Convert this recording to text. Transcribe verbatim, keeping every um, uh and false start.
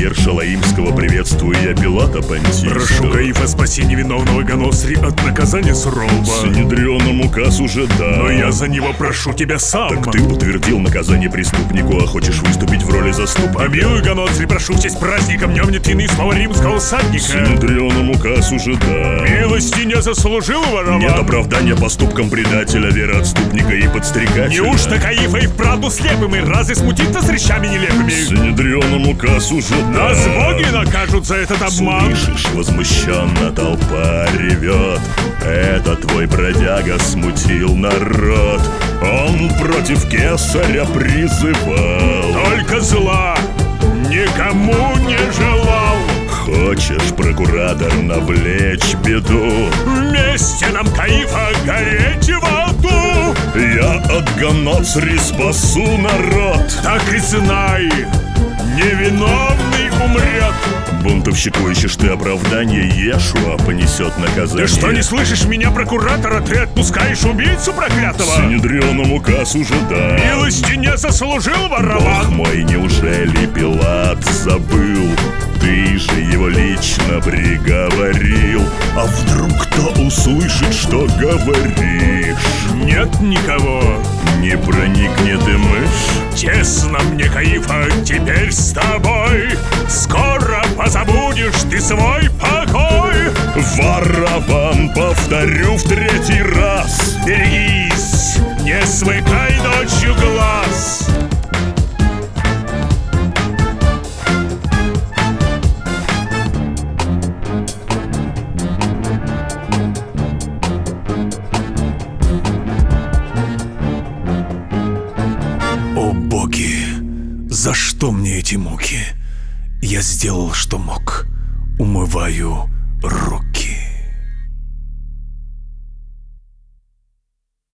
премьер Шалаимского, приветствую я Пилата Понтийского. Прошу Каифа, спаси невиновного Ганосри от наказания сурового. Санедрионом указ уже дал. Но я за него прошу тебя сам. Так ты утвердил наказание преступнику, а хочешь выступить в роли заступника? Помилуй, Ганосри, прошу в честь праздника мне втяны слова римского всадника. Санедрионом указ уже дал. Милости не заслужил ворован. Нет оправдания поступкам предателя, вероотступника и подстрекателя. Неужто Каифа и вправду слепым, и разве смутит нас речами нелепыми? Санедрионом указ уже дал. Нас боги накажут за этот обман. Слышишь, возмущенно толпа ревет. Это твой бродяга смутил народ. Он против кесаря призывал. Только зла никому не желал. Хочешь, прокуратор, навлечь беду? Вместе нам, Каифа, гореть в аду. Я от Ганоцри спасу народ. Так и знай, невиновный умрет. Бунтовщику ищешь ты оправдание, Иешуа понесет наказание. Ты что, не слышишь меня, прокуратора? Ты отпускаешь убийцу проклятого? Санедрионом указ уже дал. Милости не заслужил ворован. Бог мой, неужели Пилат забыл? Ты же его лично приговорил. А вдруг кто услышит, что говоришь? Нет никого. Не проникнет и мышь. Тесно мне, Каифа, теперь с тобой. Скоро позабудешь ты свой покой. Ворован, повторю в третий раз. Берегись, не смыкай ночью глаз. О боги, за что мне эти муки? Я сделал, что мог. Умываю